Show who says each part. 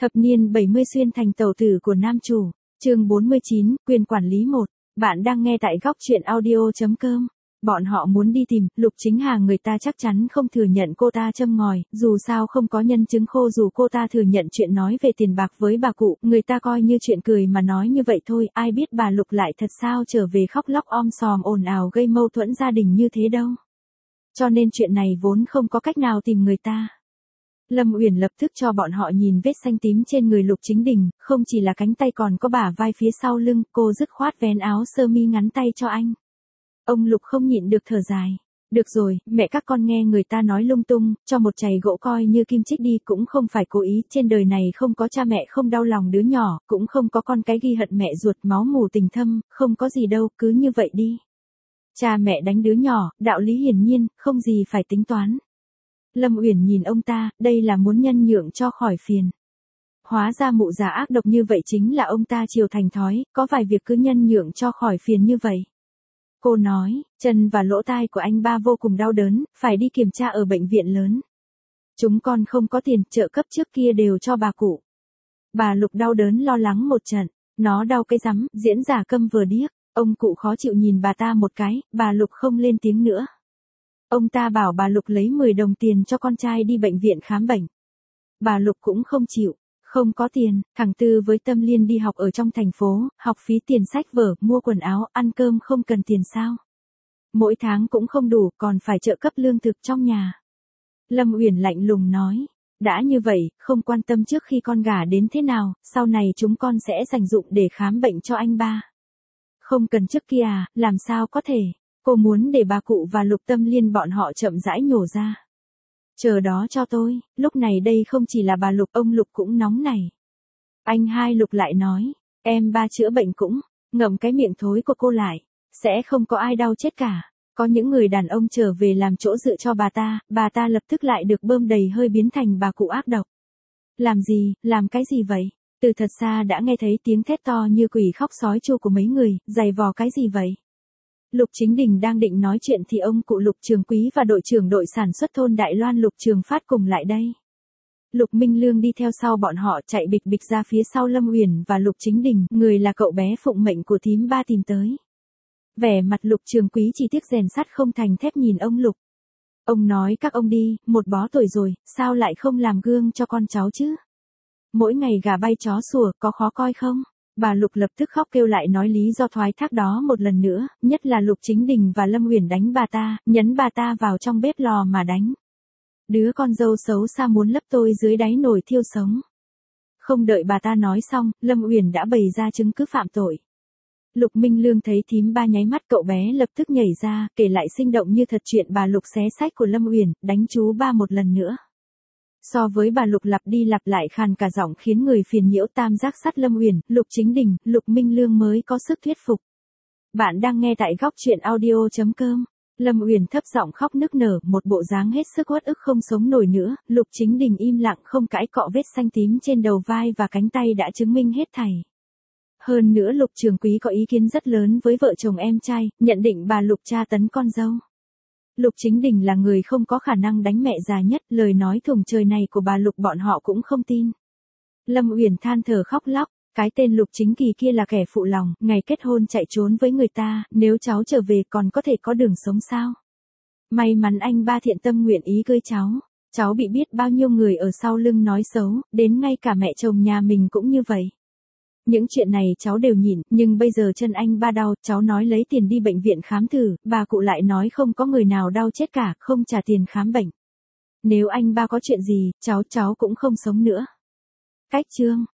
Speaker 1: Thập niên 70 xuyên thành tẩu tử của nam chủ. Chương 49, quyền quản lý 1. Bạn đang nghe tại góc truyện audio.com. Bọn họ muốn đi tìm Lục Chính Hà, người ta chắc chắn không thừa nhận cô ta châm ngòi, dù sao không có nhân chứng khô, dù cô ta thừa nhận chuyện nói về tiền bạc với bà cụ, người ta coi như chuyện cười mà nói như vậy thôi, ai biết bà Lục lại thật sao trở về khóc lóc om sòm ồn ào gây mâu thuẫn gia đình như thế đâu. Cho nên chuyện này vốn không có cách nào tìm người ta. Lâm Uyển lập tức cho bọn họ nhìn vết xanh tím trên người Lục Chính Đình, không chỉ là cánh tay còn có bả vai phía sau lưng, cô dứt khoát vén áo sơ mi ngắn tay cho anh. Ông Lục không nhịn được thở dài. Được rồi, mẹ các con nghe người ta nói lung tung, cho một chày gỗ coi như kim chích đi, cũng không phải cố ý, trên đời này không có cha mẹ không đau lòng đứa nhỏ, cũng không có con cái ghi hận mẹ ruột máu mủ tình thâm, không có gì đâu, cứ như vậy đi. Cha mẹ đánh đứa nhỏ, đạo lý hiển nhiên, không gì phải tính toán. Lâm Uyển nhìn ông ta, đây là muốn nhân nhượng cho khỏi phiền. Hóa ra mụ già ác độc như vậy chính là ông ta chiều thành thói, có vài việc cứ nhân nhượng cho khỏi phiền như vậy. Cô nói, chân và lỗ tai của anh ba vô cùng đau đớn, phải đi kiểm tra ở bệnh viện lớn. Chúng con không có tiền, trợ cấp trước kia đều cho bà cụ. Bà Lục đau đớn lo lắng một trận, nó đau cái rắm, diễn giả câm vừa điếc, ông cụ khó chịu nhìn bà ta một cái, bà Lục không lên tiếng nữa. Ông ta bảo bà Lục lấy 10 đồng tiền cho con trai đi bệnh viện khám bệnh. Bà Lục cũng không chịu, không có tiền, thằng Tư với Tâm Liên đi học ở trong thành phố, học phí tiền sách vở, mua quần áo, ăn cơm không cần tiền sao? Mỗi tháng cũng không đủ, còn phải trợ cấp lương thực trong nhà. Lâm Uyển lạnh lùng nói, đã như vậy, không quan tâm trước khi con gả đến thế nào, sau này chúng con sẽ dành dụng để khám bệnh cho anh ba. Không cần trước kia à, làm sao có thể? Cô muốn để bà cụ và Lục Tâm Liên bọn họ chậm rãi nhổ ra. Chờ đó cho tôi, lúc này đây không chỉ là bà Lục, ông Lục cũng nóng này. Anh hai Lục lại nói, em ba chữa bệnh cũng, ngậm cái miệng thối của cô lại, sẽ không có ai đau chết cả. Có những người đàn ông trở về làm chỗ dựa cho bà ta lập tức lại được bơm đầy hơi biến thành bà cụ ác độc. Làm gì, làm cái gì vậy? Từ thật xa đã nghe thấy tiếng thét to như quỷ khóc sói tru của mấy người, giày vò cái gì vậy? Lục Chính Đình đang định nói chuyện thì ông cụ Lục Trường Quý và đội trưởng đội sản xuất thôn Đại Loan Lục Trường Phát cùng lại đây. Lục Minh Lương đi theo sau bọn họ chạy bịch bịch ra phía sau Lâm Uyển và Lục Chính Đình, người là cậu bé phụng mệnh của thím ba tìm tới. Vẻ mặt Lục Trường Quý chỉ tiếc rèn sắt không thành thép nhìn ông Lục. Ông nói các ông đi, một bó tuổi rồi, sao lại không làm gương cho con cháu chứ? Mỗi ngày gà bay chó sủa, có khó coi không? Bà Lục lập tức khóc kêu lại nói lý do thoái thác đó một lần nữa, nhất là Lục Chính Đình và Lâm Uyển đánh bà ta, nhấn bà ta vào trong bếp lò mà đánh. Đứa con dâu xấu xa muốn lấp tôi dưới đáy nồi thiêu sống. Không đợi bà ta nói xong, Lâm Uyển đã bày ra chứng cứ phạm tội. Lục Minh Lương thấy thím ba nháy mắt, cậu bé lập tức nhảy ra, kể lại sinh động như thật chuyện bà Lục xé sách của Lâm Uyển, đánh chú ba một lần nữa. So với bà Lục lặp đi lặp lại khàn cả giọng khiến người phiền nhiễu tam giác sắt Lâm Uyển, Lục Chính Đình, Lục Minh Lương mới có sức thuyết phục. Bạn đang nghe tại góc truyện audio.com. Lâm Uyển thấp giọng khóc nức nở, một bộ dáng hết sức uất ức không sống nổi nữa, Lục Chính Đình im lặng không cãi cọ vết xanh tím trên đầu vai và cánh tay đã chứng minh hết thảy. Hơn nữa Lục Trường Quý có ý kiến rất lớn với vợ chồng em trai, nhận định bà Lục tra tấn con dâu. Lục Chính Đình là người không có khả năng đánh mẹ già nhất, lời nói thùng trời này của bà Lục bọn họ cũng không tin. Lâm Uyển than thở khóc lóc, cái tên Lục Chính Kỳ kia là kẻ phụ lòng, ngày kết hôn chạy trốn với người ta, nếu cháu trở về còn có thể có đường sống sao? May mắn anh ba thiện tâm nguyện ý cưới cháu bị biết bao nhiêu người ở sau lưng nói xấu, đến ngay cả mẹ chồng nhà mình cũng như vậy. Những chuyện này cháu đều nhịn, nhưng bây giờ chân anh ba đau, cháu nói lấy tiền đi bệnh viện khám thử, bà cụ lại nói không có người nào đau chết cả, không trả tiền khám bệnh. Nếu anh ba có chuyện gì, cháu cũng không sống nữa. Cách chương